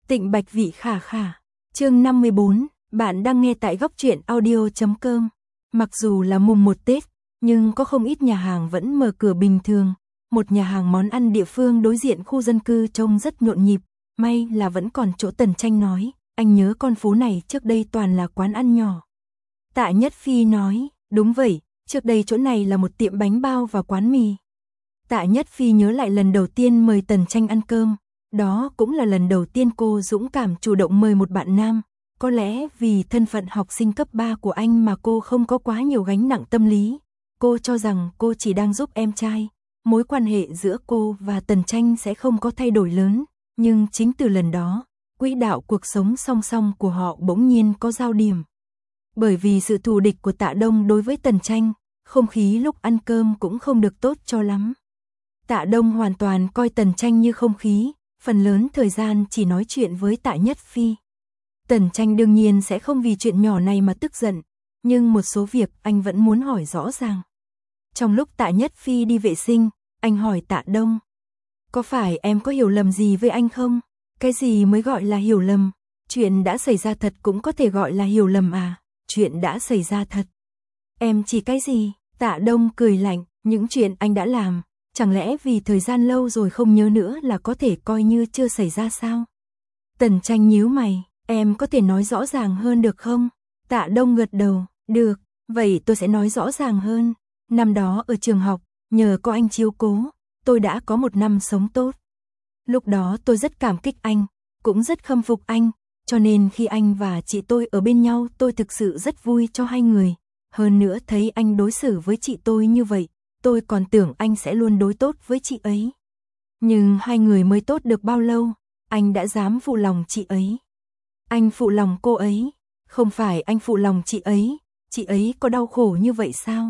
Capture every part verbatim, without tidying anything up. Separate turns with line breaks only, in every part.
Tịnh Bạch Vị khả khả. Chương năm mươi bốn, bạn đang nghe tại góc truyện audio chấm com. Mặc dù là mùng một Tết, nhưng có không ít nhà hàng vẫn mở cửa bình thường. Một nhà hàng món ăn địa phương đối diện khu dân cư trông rất nhộn nhịp, may là vẫn còn chỗ. Tần Tranh nói, anh nhớ con phố này trước đây toàn là quán ăn nhỏ. Tạ Nhất Phi nói, đúng vậy, trước đây chỗ này là một tiệm bánh bao và quán mì. Tạ Nhất Phi nhớ lại lần đầu tiên mời Tần Tranh ăn cơm, đó cũng là lần đầu tiên cô dũng cảm chủ động mời một bạn nam. Có lẽ vì thân phận học sinh cấp ba của anh mà cô không có quá nhiều gánh nặng tâm lý. Cô cho rằng cô chỉ đang giúp em trai, mối quan hệ giữa cô và Tần Tranh sẽ không có thay đổi lớn. Nhưng chính từ lần đó, quỹ đạo cuộc sống song song của họ bỗng nhiên có giao điểm. Bởi vì sự thù địch của Tạ Đông đối với Tần Tranh, không khí lúc ăn cơm cũng không được tốt cho lắm. Tạ Đông hoàn toàn coi Tần Tranh như không khí, phần lớn thời gian chỉ nói chuyện với Tạ Nhất Phi. Tần Tranh đương nhiên sẽ không vì chuyện nhỏ này mà tức giận, nhưng một số việc anh vẫn muốn hỏi rõ ràng. Trong lúc Tạ Nhất Phi đi vệ sinh, anh hỏi Tạ Đông, có phải em có hiểu lầm gì với anh không? Cái gì mới gọi là hiểu lầm? Chuyện đã xảy ra thật cũng có thể gọi là hiểu lầm à? Chuyện đã xảy ra thật. Em chỉ cái gì? Tạ Đông cười lạnh, những chuyện anh đã làm, chẳng lẽ vì thời gian lâu rồi không nhớ nữa là có thể coi như chưa xảy ra sao? Tần Tranh nhíu mày, em có thể nói rõ ràng hơn được không? Tạ Đông gật đầu, được, vậy tôi sẽ nói rõ ràng hơn. Năm đó ở trường học, nhờ có anh chiếu cố, tôi đã có một năm sống tốt. Lúc đó tôi rất cảm kích anh, cũng rất khâm phục anh, cho nên khi anh và chị tôi ở bên nhau tôi thực sự rất vui cho hai người. Hơn nữa thấy anh đối xử với chị tôi như vậy, tôi còn tưởng anh sẽ luôn đối tốt với chị ấy. Nhưng hai người mới tốt được bao lâu, anh đã dám phụ lòng chị ấy. Anh phụ lòng cô ấy, không phải anh phụ lòng chị ấy, chị ấy có đau khổ như vậy sao?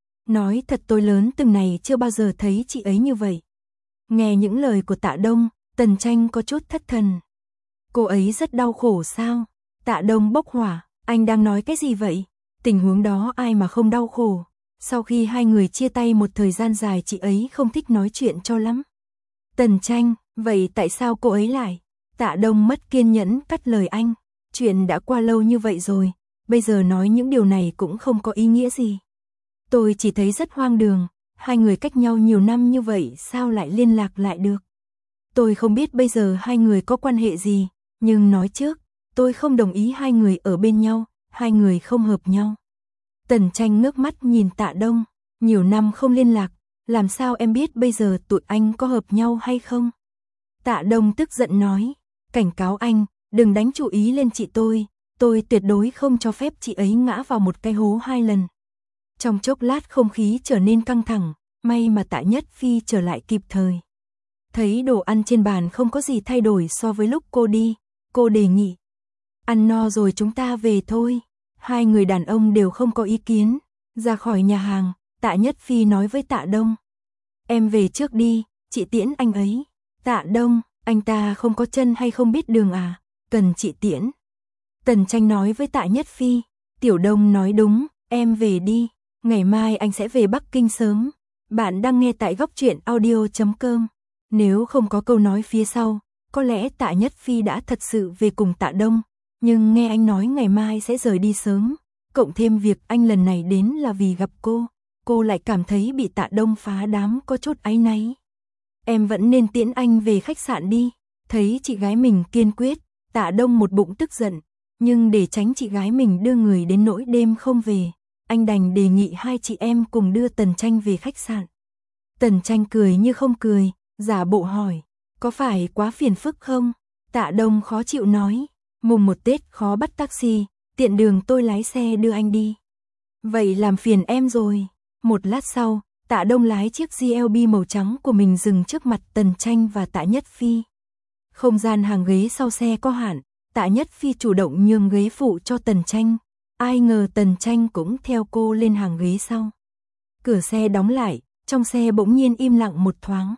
Nói thật tôi lớn từng này chưa bao giờ thấy chị ấy như vậy. Nghe những lời của Tạ Đông, Tần Tranh có chút thất thần. Cô ấy rất đau khổ sao? Tạ Đông bốc hỏa, anh đang nói cái gì vậy? Tình huống đó ai mà không đau khổ? Sau khi hai người chia tay một thời gian dài chị ấy không thích nói chuyện cho lắm. Tần Tranh, vậy tại sao cô ấy lại? Tạ Đông mất kiên nhẫn cắt lời anh. Chuyện đã qua lâu như vậy rồi, bây giờ nói những điều này cũng không có ý nghĩa gì. Tôi chỉ thấy rất hoang đường, hai người cách nhau nhiều năm như vậy sao lại liên lạc lại được? Tôi không biết bây giờ hai người có quan hệ gì, nhưng nói trước, tôi không đồng ý hai người ở bên nhau, hai người không hợp nhau. Tần Tranh ngước mắt nhìn Tạ Đông, nhiều năm không liên lạc, làm sao em biết bây giờ tụi anh có hợp nhau hay không? Tạ Đông tức giận nói, cảnh cáo anh, đừng đánh chú ý lên chị tôi, tôi tuyệt đối không cho phép chị ấy ngã vào một cái hố hai lần. Trong chốc lát không khí trở nên căng thẳng, may mà Tạ Nhất Phi trở lại kịp thời. Thấy đồ ăn trên bàn không có gì thay đổi so với lúc cô đi, cô đề nghị. Ăn no rồi chúng ta về thôi. Hai người đàn ông đều không có ý kiến. Ra khỏi nhà hàng, Tạ Nhất Phi nói với Tạ Đông. Em về trước đi, chị tiễn anh ấy. Tạ Đông, anh ta không có chân hay không biết đường à, cần chị tiễn. Tần Tranh nói với Tạ Nhất Phi. Tiểu Đông nói đúng, em về đi. Ngày mai anh sẽ về Bắc Kinh sớm. Bạn đang nghe tại góc truyện audio chấm com. Nếu không có câu nói phía sau, có lẽ Tạ Nhất Phi đã thật sự về cùng Tạ Đông. Nhưng nghe anh nói ngày mai sẽ rời đi sớm, cộng thêm việc anh lần này đến là vì gặp cô, cô lại cảm thấy bị Tạ Đông phá đám có chút áy náy. Em vẫn nên tiễn anh về khách sạn đi. Thấy chị gái mình kiên quyết, Tạ Đông một bụng tức giận, nhưng để tránh chị gái mình đưa người đến nỗi đêm không về, anh đành đề nghị hai chị em cùng đưa Tần Tranh về khách sạn. Tần Tranh cười như không cười, giả bộ hỏi, có phải quá phiền phức không? Tạ Đông khó chịu nói, mùng một Tết khó bắt taxi, tiện đường tôi lái xe đưa anh đi. Vậy làm phiền em rồi. Một lát sau, Tạ Đông lái chiếc giê lờ bê màu trắng của mình dừng trước mặt Tần Tranh và Tạ Nhất Phi. Không gian hàng ghế sau xe có hạn, Tạ Nhất Phi chủ động nhường ghế phụ cho Tần Tranh. Ai ngờ Tần Tranh cũng theo cô lên hàng ghế sau. Cửa xe đóng lại, trong xe bỗng nhiên im lặng một thoáng.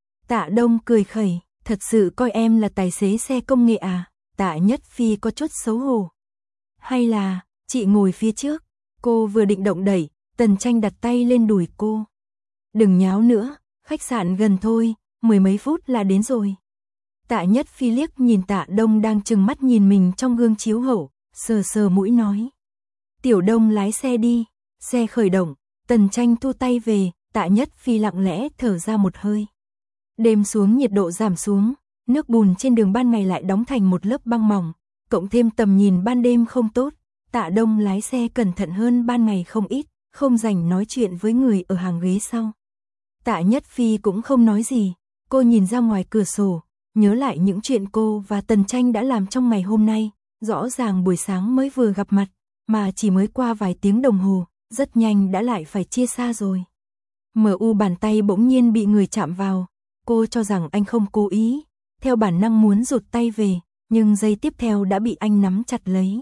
Tạ Đông cười khẩy, thật sự coi em là tài xế xe công nghệ à? Tạ Nhất Phi có chút xấu hổ. Hay là, chị ngồi phía trước. Cô vừa định động đẩy, Tần Tranh đặt tay lên đùi cô. Đừng nháo nữa, khách sạn gần thôi, mười mấy phút là đến rồi. Tạ Nhất Phi liếc nhìn Tạ Đông đang trừng mắt nhìn mình trong gương chiếu hậu, sờ sờ mũi nói. Tiểu Đông lái xe đi, xe khởi động, Tần Tranh thu tay về, Tạ Nhất Phi lặng lẽ thở ra một hơi. Đêm xuống nhiệt độ giảm xuống, nước bùn trên đường ban ngày lại đóng thành một lớp băng mỏng, cộng thêm tầm nhìn ban đêm không tốt, Tạ Đông lái xe cẩn thận hơn ban ngày không ít, không rảnh nói chuyện với người ở hàng ghế sau. Tạ Nhất Phi cũng không nói gì, cô nhìn ra ngoài cửa sổ, nhớ lại những chuyện cô và Tần Tranh đã làm trong ngày hôm nay, rõ ràng buổi sáng mới vừa gặp mặt, mà chỉ mới qua vài tiếng đồng hồ, rất nhanh đã lại phải chia xa rồi. Mờ u bàn tay bỗng nhiên bị người chạm vào, cô cho rằng anh không cố ý, theo bản năng muốn rụt tay về, nhưng giây tiếp theo đã bị anh nắm chặt lấy.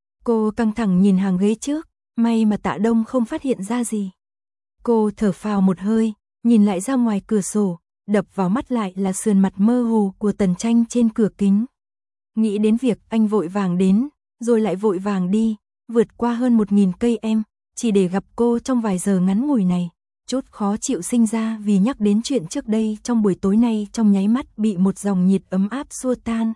Cô căng thẳng nhìn hàng ghế trước, may mà Tạ Đông không phát hiện ra gì. Cô thở phào một hơi, nhìn lại ra ngoài cửa sổ, đập vào mắt lại là sườn mặt mơ hồ của Tần Tranh trên cửa kính. Nghĩ đến việc anh vội vàng đến, rồi lại vội vàng đi, vượt qua hơn một nghìn cây em, chỉ để gặp cô trong vài giờ ngắn ngủi này. Chút khó chịu sinh ra vì nhắc đến chuyện trước đây trong buổi tối nay trong nháy mắt bị một dòng nhiệt ấm áp xua tan.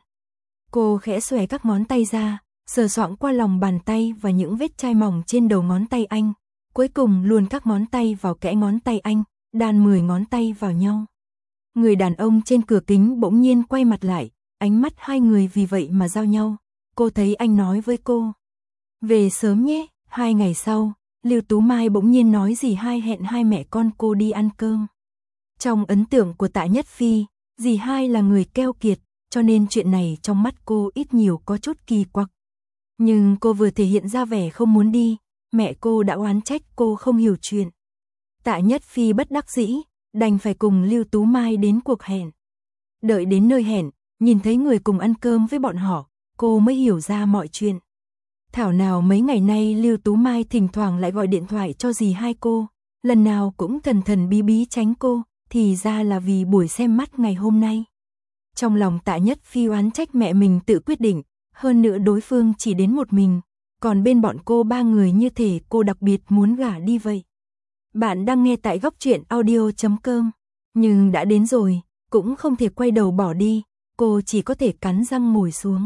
Cô khẽ xòe các ngón tay ra, sờ soạng qua lòng bàn tay và những vết chai mỏng trên đầu ngón tay anh, cuối cùng luồn các ngón tay vào kẽ ngón tay anh, đan mười ngón tay vào nhau. Người đàn ông trên cửa kính bỗng nhiên quay mặt lại, ánh mắt hai người vì vậy mà giao nhau. Cô thấy anh nói với cô, về sớm nhé. Hai ngày sau, Lưu Tú Mai bỗng nhiên nói dì hai hẹn hai mẹ con cô đi ăn cơm. Trong ấn tượng của Tạ Nhất Phi, dì hai là người keo kiệt, cho nên chuyện này trong mắt cô ít nhiều có chút kỳ quặc. Nhưng cô vừa thể hiện ra vẻ không muốn đi, mẹ cô đã oán trách cô không hiểu chuyện. Tạ Nhất Phi bất đắc dĩ, đành phải cùng Lưu Tú Mai đến cuộc hẹn. Đợi đến nơi hẹn, nhìn thấy người cùng ăn cơm với bọn họ, cô mới hiểu ra mọi chuyện. Thảo nào mấy ngày nay Lưu Tú Mai thỉnh thoảng lại gọi điện thoại cho dì hai cô, lần nào cũng thần thần bí bí tránh cô, thì ra là vì buổi xem mắt ngày hôm nay. Trong lòng Tạ Nhất Phi oán trách mẹ mình tự quyết định, hơn nữa đối phương chỉ đến một mình, còn bên bọn cô ba người như thể cô đặc biệt muốn gả đi vậy. Bạn đang nghe tại góc truyện audio chấm com, nhưng đã đến rồi, cũng không thể quay đầu bỏ đi, cô chỉ có thể cắn răng ngồi xuống.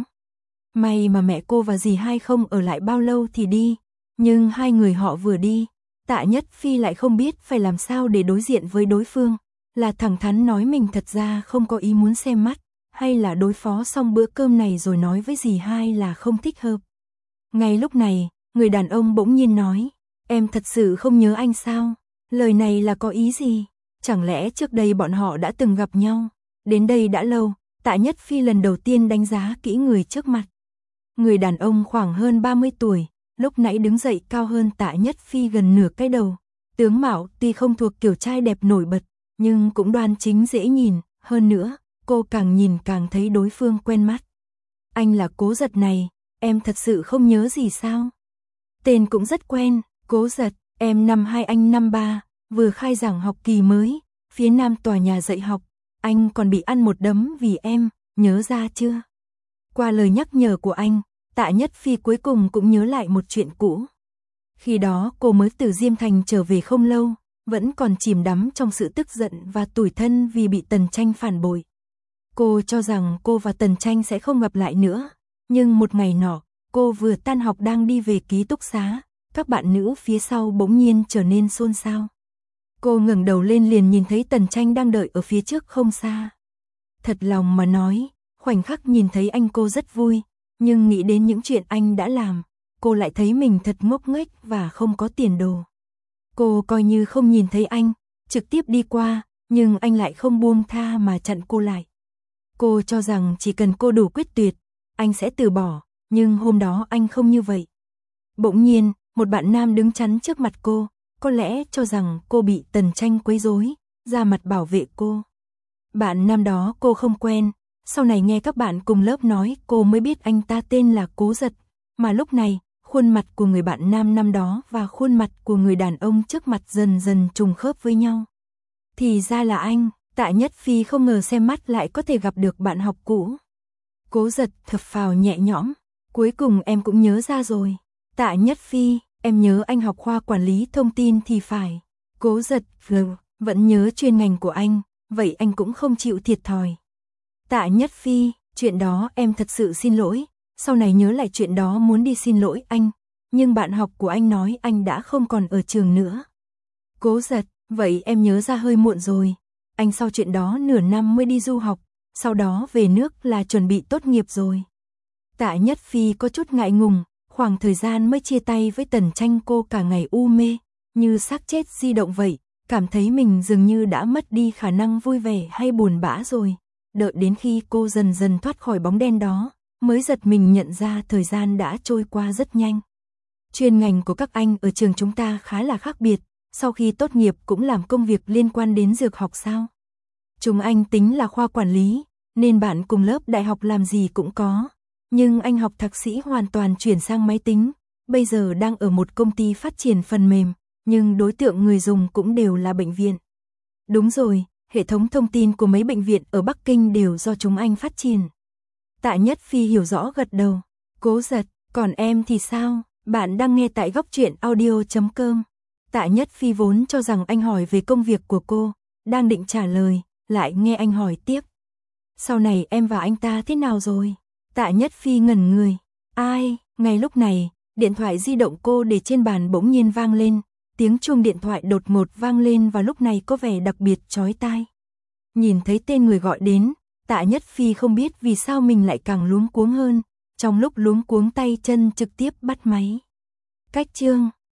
May mà mẹ cô và dì hai không ở lại bao lâu thì đi, nhưng hai người họ vừa đi, Tạ Nhất Phi lại không biết phải làm sao để đối diện với đối phương, là thẳng thắn nói mình thật ra không có ý muốn xem mắt, hay là đối phó xong bữa cơm này rồi nói với dì hai là không thích hợp. Ngay lúc này, người đàn ông bỗng nhiên nói, em thật sự không nhớ anh sao? Lời này là có ý gì? Chẳng lẽ trước đây bọn họ đã từng gặp nhau? Đến đây đã lâu, Tạ Nhất Phi lần đầu tiên đánh giá kỹ người trước mặt. Người đàn ông khoảng hơn ba mươi tuổi, lúc nãy đứng dậy cao hơn Tạ Nhất Phi gần nửa cái đầu. Tướng mạo tuy không thuộc kiểu trai đẹp nổi bật, nhưng cũng đoan chính dễ nhìn, hơn nữa, cô càng nhìn càng thấy đối phương quen mắt. Anh là Cố Giật này, em thật sự không nhớ gì sao? Tên cũng rất quen, Cố Giật, em năm hai anh năm ba, vừa khai giảng học kỳ mới, phía nam tòa nhà dạy học, anh còn bị ăn một đấm vì em, nhớ ra chưa? Qua lời nhắc nhở của anh, Tạ Nhất Phi cuối cùng cũng nhớ lại một chuyện cũ. Khi đó cô mới từ Diêm Thành trở về không lâu, vẫn còn chìm đắm trong sự tức giận và tủi thân vì bị Tần Tranh phản bội. Cô cho rằng cô và Tần Tranh sẽ không gặp lại nữa, nhưng một ngày nọ, cô vừa tan học đang đi về ký túc xá, các bạn nữ phía sau bỗng nhiên trở nên xôn xao. Cô ngẩng đầu lên liền nhìn thấy Tần Tranh đang đợi ở phía trước không xa. Thật lòng mà nói, khoảnh khắc nhìn thấy anh cô rất vui, nhưng nghĩ đến những chuyện anh đã làm, cô lại thấy mình thật ngốc nghếch và không có tiền đồ. Cô coi như không nhìn thấy anh, trực tiếp đi qua, nhưng anh lại không buông tha mà chặn cô lại. Cô cho rằng chỉ cần cô đủ quyết tuyệt, anh sẽ từ bỏ, nhưng hôm đó anh không như vậy. Bỗng nhiên, một bạn nam đứng chắn trước mặt cô, có lẽ cho rằng cô bị Tần Tranh quấy rối, ra mặt bảo vệ cô. Bạn nam đó cô không quen, sau này nghe các bạn cùng lớp nói cô mới biết anh ta tên là Cố Giật, mà lúc này, khuôn mặt của người bạn nam năm đó và khuôn mặt của người đàn ông trước mặt dần dần trùng khớp với nhau. Thì ra là anh, Tạ Nhất Phi không ngờ xem mắt lại có thể gặp được bạn học cũ. Cố Giật thở phào nhẹ nhõm, cuối cùng em cũng nhớ ra rồi. Tạ Nhất Phi, em nhớ anh học khoa quản lý thông tin thì phải. Cố Giật, vẫn nhớ chuyên ngành của anh, vậy anh cũng không chịu thiệt thòi. Tạ Nhất Phi, chuyện đó em thật sự xin lỗi, sau này nhớ lại chuyện đó muốn đi xin lỗi anh, nhưng bạn học của anh nói anh đã không còn ở trường nữa. Cố Giật, vậy em nhớ ra hơi muộn rồi, anh sau chuyện đó nửa năm mới đi du học, sau đó về nước là chuẩn bị tốt nghiệp rồi. Tạ Nhất Phi có chút ngại ngùng, khoảng thời gian mới chia tay với Tần Tranh cô cả ngày u mê, như xác chết di động vậy, cảm thấy mình dường như đã mất đi khả năng vui vẻ hay buồn bã rồi. Đợi đến khi cô dần dần thoát khỏi bóng đen đó, mới giật mình nhận ra thời gian đã trôi qua rất nhanh. Chuyên ngành của các anh ở trường chúng ta khá là khác biệt, sau khi tốt nghiệp cũng làm công việc liên quan đến dược học sao? Chúng anh tính là khoa quản lý, nên bạn cùng lớp đại học làm gì cũng có. Nhưng anh học thạc sĩ hoàn toàn chuyển sang máy tính, bây giờ đang ở một công ty phát triển phần mềm, nhưng đối tượng người dùng cũng đều là bệnh viện. Đúng rồi, hệ thống thông tin của mấy bệnh viện ở Bắc Kinh đều do chúng anh phát triển. Tạ Nhất Phi hiểu rõ gật đầu. Cố Giật, còn em thì sao? Bạn đang nghe tại góc truyện audio chấm com. Tạ Nhất Phi vốn cho rằng anh hỏi về công việc của cô, đang định trả lời, lại nghe anh hỏi tiếp. Sau này em và anh ta thế nào rồi? Tạ Nhất Phi ngẩn người. Ai? Ngay lúc này, điện thoại di động cô để trên bàn bỗng nhiên vang lên. Tiếng chuông điện thoại đột ngột vang lên và lúc này có vẻ đặc biệt chói tai. Nhìn thấy tên người gọi đến, Tạ Nhất Phi không biết vì sao mình lại càng luống cuống hơn. Trong lúc luống cuống tay chân trực tiếp bắt máy. Cách chương